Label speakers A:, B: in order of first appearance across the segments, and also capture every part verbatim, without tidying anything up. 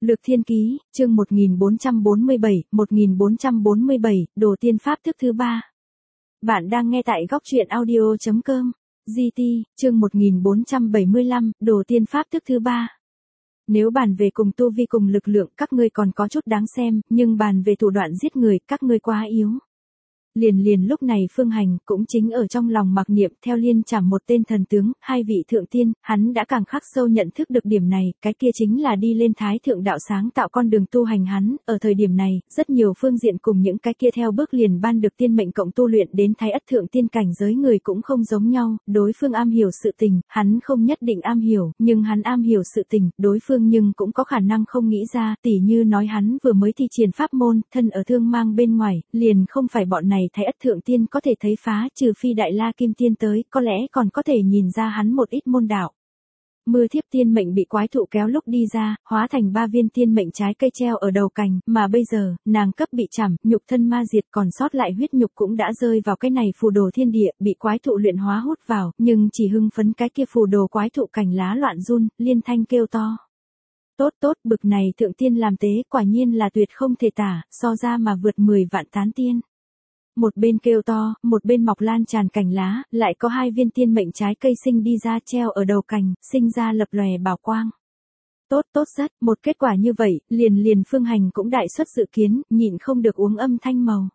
A: Lược Thiên Ký, chương một nghìn bốn trăm bốn mươi bảy, một nghìn bốn trăm bốn mươi bảy, Đồ Tiên Pháp thức thứ ba. Bạn đang nghe tại góc truyện audio chấm com. giê tê, chương một nghìn bốn trăm bảy mươi lăm, Đồ Tiên Pháp thức thứ ba. Nếu bàn về cùng tu vi cùng lực lượng các ngươi còn có chút đáng xem, nhưng bàn về thủ đoạn giết người các ngươi quá yếu. Liền liền lúc này Phương Hành cũng chính ở trong lòng mặc niệm theo liên trảm một tên thần tướng, hai vị thượng tiên, hắn đã càng khắc sâu nhận thức được điểm này, cái kia chính là đi lên thái thượng đạo sáng tạo con đường tu hành hắn, ở thời điểm này, rất nhiều phương diện cùng những cái kia theo bước liền ban được tiên mệnh cộng tu luyện đến thái ất thượng tiên cảnh giới người cũng không giống nhau, đối phương am hiểu sự tình, hắn không nhất định am hiểu, nhưng hắn am hiểu sự tình, đối phương nhưng cũng có khả năng không nghĩ ra, tỉ như nói hắn vừa mới thi triển pháp môn, thân ở thương mang bên ngoài, liền không phải bọn này thái ất thượng tiên có thể thấy phá, trừ phi đại la kim tiên tới, có lẽ còn có thể nhìn ra hắn một ít môn đạo. Mưa thiếp tiên mệnh bị quái thụ kéo lúc đi ra, hóa thành ba viên tiên mệnh trái cây treo ở đầu cành, mà bây giờ, nàng cấp bị chảm, nhục thân ma diệt còn sót lại huyết nhục cũng đã rơi vào cái này phù đồ thiên địa, bị quái thụ luyện hóa hút vào, nhưng chỉ hưng phấn cái kia phù đồ quái thụ cành lá loạn run, liên thanh kêu to. Tốt tốt, bực này thượng tiên làm tế, quả nhiên là tuyệt không thể tả, so ra mà vượt mười vạn tán tiên. Một bên kêu to, một bên mọc lan tràn cành lá, lại có hai viên tiên mệnh trái cây sinh đi ra treo ở đầu cành, sinh ra lập lòe bảo quang. Tốt tốt rất, một kết quả như vậy, liền liền Phương Hành cũng đại suất dự kiến, nhịn không được uống âm thanh màu.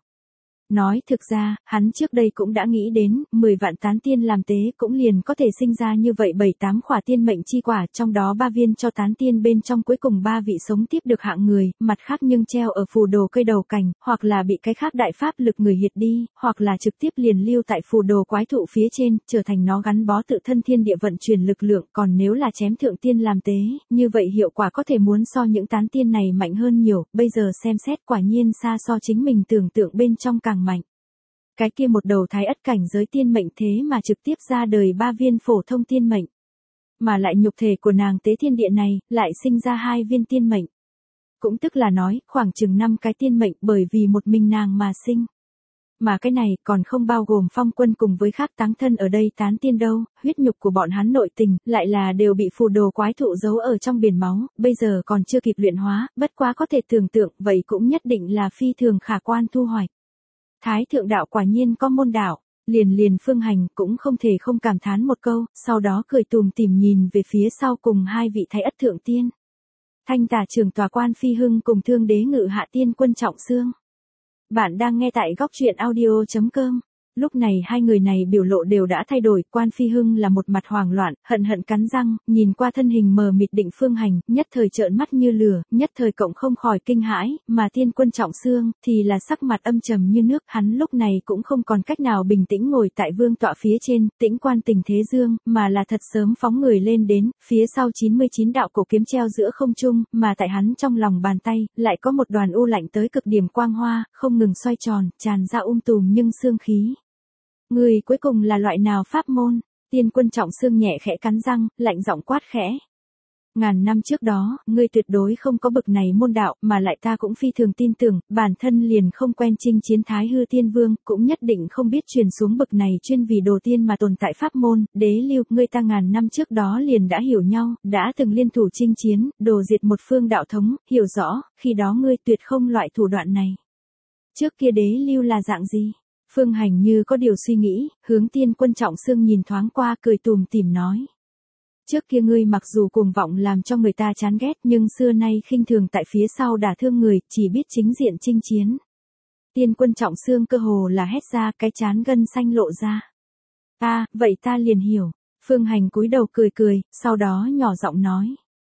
A: Nói thực ra, hắn trước đây cũng đã nghĩ đến, mười vạn tán tiên làm tế cũng liền có thể sinh ra như vậy bảy tám khỏa tiên mệnh chi quả, trong đó ba viên cho tán tiên bên trong cuối cùng ba vị sống tiếp được hạng người, mặt khác nhưng treo ở phù đồ cây đầu cành, hoặc là bị cái khác đại pháp lực người hiệt đi, hoặc là trực tiếp liền lưu tại phù đồ quái thụ phía trên, trở thành nó gắn bó tự thân thiên địa vận chuyển lực lượng, còn nếu là chém thượng tiên làm tế, như vậy hiệu quả có thể muốn so những tán tiên này mạnh hơn nhiều, bây giờ xem xét quả nhiên xa so chính mình tưởng tượng bên trong càng mạnh. Cái kia một đầu thái ất cảnh giới tiên mệnh thế mà trực tiếp ra đời ba viên phổ thông tiên mệnh. Mà lại nhục thể của nàng tế thiên địa này, lại sinh ra hai viên tiên mệnh. Cũng tức là nói, khoảng chừng năm cái tiên mệnh bởi vì một mình nàng mà sinh. Mà cái này còn không bao gồm Phong Quân cùng với khác táng thân ở đây tán tiên đâu, huyết nhục của bọn hắn nội tình, lại là đều bị phù đồ quái thụ giấu ở trong biển máu, bây giờ còn chưa kịp luyện hóa, bất quá có thể tưởng tượng, vậy cũng nhất định là phi thường khả quan thu hoạch. Thái thượng đạo quả nhiên có môn đạo, liền liền Phương Hành cũng không thể không cảm thán một câu, sau đó cười tùm tìm nhìn về phía sau cùng hai vị thái ất thượng tiên. Thanh Tà Trưởng Tòa Quan Phi Hưng cùng Thương Đế Ngự Hạ Tiên Quân Trọng Xương. Bạn đang nghe tại góc truyện audio chấm com. Lúc này hai người này biểu lộ đều đã thay đổi, Quan Phi Hưng là một mặt hoảng loạn, hận hận cắn răng, nhìn qua thân hình mờ mịt Định Phương Hành, nhất thời trợn mắt như lửa, nhất thời cộng không khỏi kinh hãi, mà Tiên Quân Trọng Xương thì là sắc mặt âm trầm như nước, hắn lúc này cũng không còn cách nào bình tĩnh ngồi tại vương tọa phía trên, tĩnh quan tình thế dương, mà là thật sớm phóng người lên đến, phía sau chín mươi chín đạo cổ kiếm treo giữa không trung, mà tại hắn trong lòng bàn tay, lại có một đoàn u lạnh tới cực điểm quang hoa, không ngừng xoay tròn, tràn ra um tùm nhưng xương khí. Người cuối cùng là loại nào pháp môn? Tiên Quân Trọng Xương nhẹ khẽ cắn răng, lạnh giọng quát khẽ. Ngàn năm trước đó, ngươi tuyệt đối không có bực này môn đạo, mà lại ta cũng phi thường tin tưởng, bản thân liền không quen chinh chiến Thái Hư Tiên Vương, cũng nhất định không biết truyền xuống bực này chuyên vì đồ tiên mà tồn tại pháp môn, đế lưu, ngươi ta ngàn năm trước đó liền đã hiểu nhau, đã từng liên thủ chinh chiến, đồ diệt một phương đạo thống, hiểu rõ, khi đó ngươi tuyệt không loại thủ đoạn này. Trước kia đế lưu là dạng gì? Phương Hành như có điều suy nghĩ, hướng Tiên Quân Trọng Xương nhìn thoáng qua cười tùm tìm nói. Trước kia ngươi mặc dù cuồng vọng làm cho người ta chán ghét nhưng xưa nay khinh thường tại phía sau đả thương người, chỉ biết chính diện chinh chiến. Tiên Quân Trọng Xương cơ hồ là hét ra cái chán gân xanh lộ ra. Ta, vậy ta liền hiểu. Phương Hành cúi đầu cười cười, sau đó nhỏ giọng nói.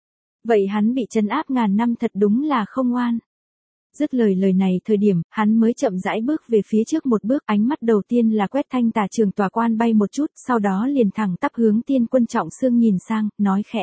A: Vậy hắn bị trấn áp ngàn năm thật đúng là không oan. Dứt lời lời này thời điểm, hắn mới chậm rãi bước về phía trước một bước, ánh mắt đầu tiên là quét Thanh Tà Trưởng Tòa Quan bay một chút, sau đó liền thẳng tắp hướng Tiên Quân Trọng Xương nhìn sang, nói khẽ.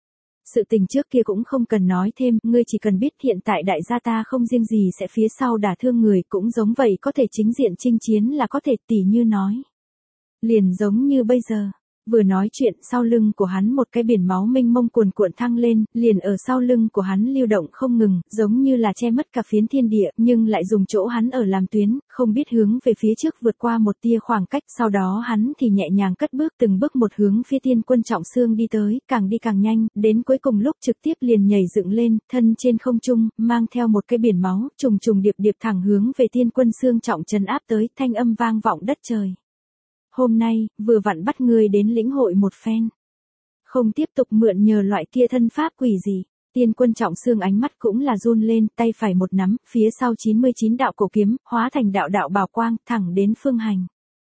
A: Sự tình trước kia cũng không cần nói thêm, ngươi chỉ cần biết hiện tại đại gia ta không riêng gì sẽ phía sau đả thương người, cũng giống vậy có thể chính diện chinh chiến là có thể, tỉ như nói. Liền giống như bây giờ. Vừa nói chuyện, sau lưng của hắn một cái biển máu mênh mông cuồn cuộn thăng lên, liền ở sau lưng của hắn lưu động không ngừng, giống như là che mất cả phiến thiên địa, nhưng lại dùng chỗ hắn ở làm tuyến, không biết hướng về phía trước vượt qua một tia khoảng cách, sau đó hắn thì nhẹ nhàng cất bước từng bước một hướng phía Tiên Quân Trọng Xương đi tới, càng đi càng nhanh, đến cuối cùng lúc trực tiếp liền nhảy dựng lên, thân trên không trung, mang theo một cái biển máu, trùng trùng điệp điệp thẳng hướng về Tiên Quân Xương Trọng trấn áp tới, thanh âm vang vọng đất trời. Hôm nay, vừa vặn bắt ngươi đến lĩnh hội một phen. Không tiếp tục mượn nhờ loại kia thân pháp quỷ gì. Tiên Quân Trọng Xương ánh mắt cũng là run lên, tay phải một nắm, phía sau chín mươi chín đạo cổ kiếm, hóa thành đạo đạo bảo quang, thẳng đến Phương Hành.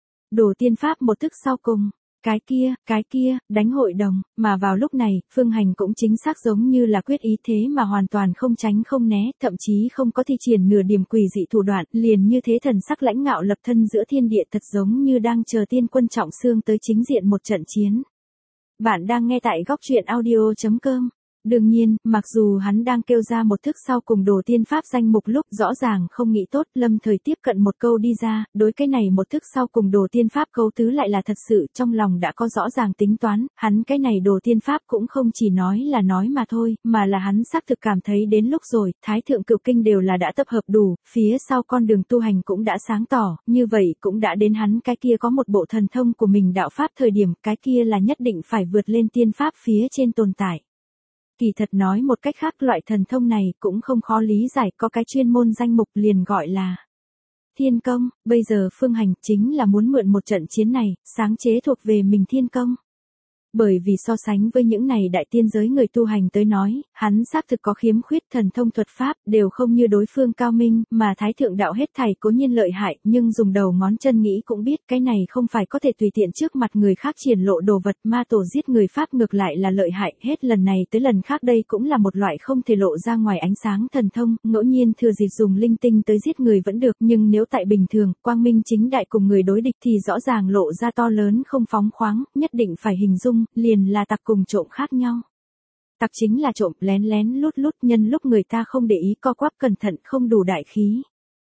A: Đồ tiên pháp một thức sau cùng. Cái kia, cái kia, đánh hội đồng, mà vào lúc này, Phương Hành cũng chính xác giống như là quyết ý thế mà hoàn toàn không tránh không né, thậm chí không có thi triển nửa điểm quỷ dị thủ đoạn, liền như thế thần sắc lãnh ngạo lập thân giữa thiên địa thật giống như đang chờ Tiên Quân Trọng Xương tới chính diện một trận chiến. Bạn đang nghe tại góc truyện audio chấm com. Đương nhiên, mặc dù hắn đang kêu ra một thức sau cùng đồ tiên pháp danh mục lúc rõ ràng không nghĩ tốt, lâm thời tiếp cận một câu đi ra, đối cái này một thức sau cùng đồ tiên pháp cấu tứ lại là thật sự trong lòng đã có rõ ràng tính toán, hắn cái này đồ tiên pháp cũng không chỉ nói là nói mà thôi, mà là hắn xác thực cảm thấy đến lúc rồi, Thái Thượng Cửu Kinh đều là đã tập hợp đủ, phía sau con đường tu hành cũng đã sáng tỏ, như vậy cũng đã đến hắn cái kia có một bộ thần thông của mình đạo pháp thời điểm, cái kia là nhất định phải vượt lên tiên pháp phía trên tồn tại. Kỳ thật nói một cách khác loại thần thông này cũng không khó lý giải, có cái chuyên môn danh mục liền gọi là Thiên Công, bây giờ Phương Hành chính là muốn mượn một trận chiến này, sáng chế thuộc về mình Thiên Công. Bởi vì so sánh với những này đại tiên giới người tu hành tới nói, hắn xác thực có khiếm khuyết thần thông thuật pháp, đều không như đối phương cao minh, mà Thái Thượng Đạo hết thảy cố nhiên lợi hại, nhưng dùng đầu ngón chân nghĩ cũng biết cái này không phải có thể tùy tiện trước mặt người khác triển lộ đồ vật, ma tổ giết người pháp ngược lại là lợi hại, hết lần này tới lần khác đây cũng là một loại không thể lộ ra ngoài ánh sáng thần thông, ngẫu nhiên thừa dịp dùng linh tinh tới giết người vẫn được, nhưng nếu tại bình thường, quang minh chính đại cùng người đối địch thì rõ ràng lộ ra to lớn không phóng khoáng, nhất định phải hình dung, liền là tặc cùng trộm khác nhau. Tặc chính là trộm lén lén lút lút nhân lúc người ta không để ý co quắp cẩn thận không đủ đại khí.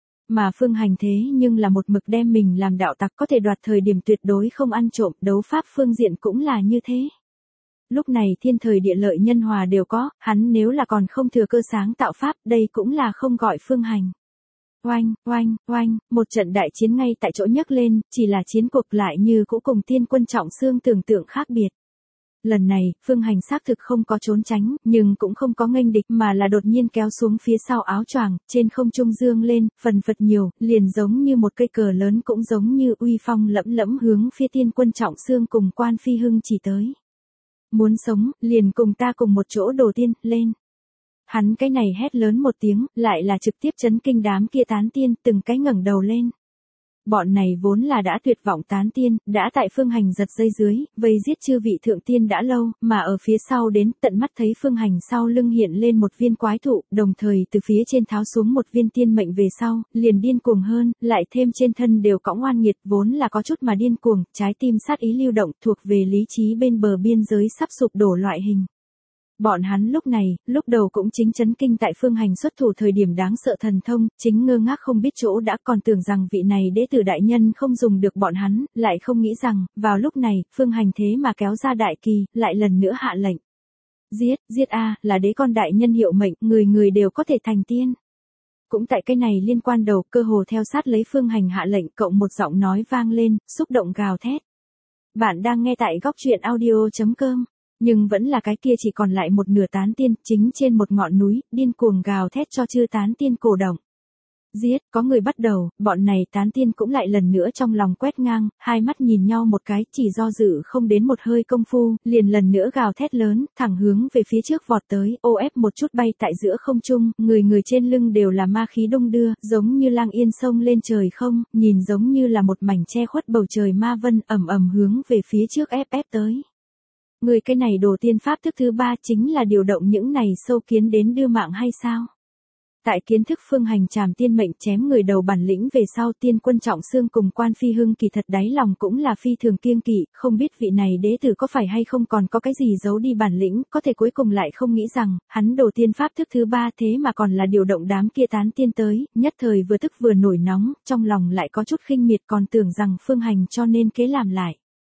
A: Mà Phương Hành thế nhưng là một mực đem mình làm đạo tặc có thể đoạt thời điểm tuyệt đối không ăn trộm, đấu pháp phương diện cũng là như thế. Lúc này thiên thời địa lợi nhân hòa đều có, hắn nếu là còn không thừa cơ sáng tạo pháp đây cũng là không gọi Phương Hành. Oanh, oanh, oanh, một trận đại chiến ngay tại chỗ nhấc lên, chỉ là chiến cuộc lại như cũ cùng Tiên Quân Trọng Xương tưởng tượng khác biệt. Lần này, Phương Hành xác thực không có trốn tránh, nhưng cũng không có nghênh địch mà là đột nhiên kéo xuống phía sau áo choàng, trên không trung dương lên, phần phật nhiều, liền giống như một cây cờ lớn cũng giống như uy phong lẫm lẫm hướng phía Tiên Quân Trọng Xương cùng Quan Phi Hưng chỉ tới. Muốn sống, liền cùng ta cùng một chỗ đồ tiên, lên. Hắn cái này hét lớn một tiếng, lại là trực tiếp chấn kinh đám kia tán tiên, từng cái ngẩng đầu lên. Bọn này vốn là đã tuyệt vọng tán tiên, đã tại Phương Hành giật dây dưới, vây giết chư vị thượng tiên đã lâu, mà ở phía sau đến tận mắt thấy Phương Hành sau lưng hiện lên một viên quái thụ, đồng thời từ phía trên tháo xuống một viên tiên mệnh về sau, liền điên cuồng hơn, lại thêm trên thân đều cõng oan nghiệt, vốn là có chút mà điên cuồng, trái tim sát ý lưu động, thuộc về lý trí bên bờ biên giới sắp sụp đổ loại hình. Bọn hắn lúc này, lúc đầu cũng chính chấn kinh tại Phương Hành xuất thủ thời điểm đáng sợ thần thông, chính ngơ ngác không biết chỗ đã còn tưởng rằng vị này đế tử đại nhân không dùng được bọn hắn, lại không nghĩ rằng, vào lúc này, Phương Hành thế mà kéo ra đại kỳ, lại lần nữa hạ lệnh. Giết, giết a, là đế con đại nhân hiệu mệnh, người người đều có thể thành tiên. Cũng tại cái này liên quan đầu, cơ hồ theo sát lấy Phương Hành hạ lệnh, cộng một giọng nói vang lên, xúc động gào thét. Bạn đang nghe tại góc truyện audio chấm com. Nhưng vẫn là cái kia chỉ còn lại một nửa tán tiên, chính trên một ngọn núi, điên cuồng gào thét cho chư tán tiên cổ động. Giết, có người bắt đầu, bọn này tán tiên cũng lại lần nữa trong lòng quét ngang, hai mắt nhìn nhau một cái, chỉ do dự không đến một hơi công phu, liền lần nữa gào thét lớn, thẳng hướng về phía trước vọt tới, ô ép một chút bay tại giữa không trung, người người trên lưng đều là ma khí đung đưa, giống như lang yên sông lên trời không, nhìn giống như là một mảnh che khuất bầu trời ma vân, ầm ầm hướng về phía trước ép ép tới. Người cái này đồ tiên pháp thức thứ ba chính là điều động những này sâu kiến đến đưa mạng hay sao? Tại kiến thức Phương Hành trảm tiên mệnh chém người đầu bản lĩnh về sau Tiên Quân Trọng Xương cùng Quan Phi Hưng kỳ thật đáy lòng cũng là phi thường kiêng kỵ, không biết vị này đế tử có phải hay không còn có cái gì giấu đi bản lĩnh, có thể cuối cùng lại không nghĩ rằng, hắn đồ tiên pháp thức thứ ba thế mà còn là điều động đám kia tán tiên tới, nhất thời vừa tức vừa nổi nóng, trong lòng lại có chút khinh miệt còn tưởng rằng Phương Hành cho nên kế làm lại.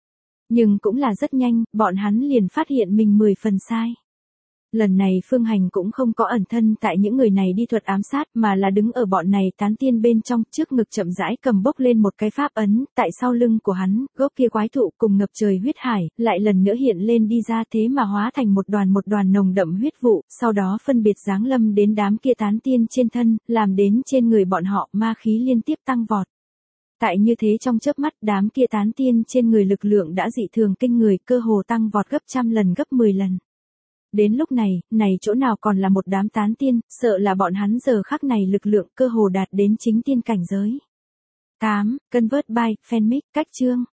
A: Nhưng cũng là rất nhanh, bọn hắn liền phát hiện mình mười phần sai. Lần này Phương Hành cũng không có ẩn thân tại những người này đi thuật ám sát mà là đứng ở bọn này tán tiên bên trong, trước ngực chậm rãi cầm bốc lên một cái pháp ấn, tại sau lưng của hắn, gốc kia quái thụ cùng ngập trời huyết hải, lại lần nữa hiện lên đi ra thế mà hóa thành một đoàn một đoàn nồng đậm huyết vụ, sau đó phân biệt giáng lâm đến đám kia tán tiên trên thân, làm đến trên người bọn họ ma khí liên tiếp tăng vọt. Tại như thế trong chớp mắt đám kia tán tiên trên người lực lượng đã dị thường kinh người, cơ hồ tăng vọt gấp trăm lần gấp mười lần. Đến lúc này, này chỗ nào còn là một đám tán tiên, sợ là bọn hắn giờ khắc này lực lượng cơ hồ đạt đến chính tiên cảnh giới. tám. Convert by, fanmic, cách chương.